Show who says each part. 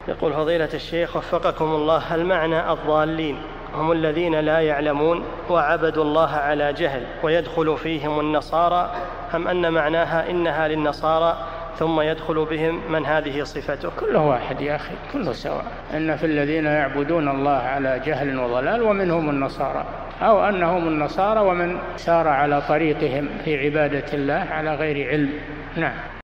Speaker 1: يقول فضيلة الشيخ وفقكم الله، هل معنى الضالين هم الذين لا يعلمون وعبدوا الله على جهل ويدخل فيهم النصارى، أم أن معناها إنها للنصارى ثم يدخل بهم من هذه صفته؟
Speaker 2: كله واحد يا أخي، كله سواء، إن في الذين يعبدون الله على جهل وضلال ومنهم النصارى، أو أنهم النصارى ومن سار على طريقهم في عبادة الله على غير علم. نعم.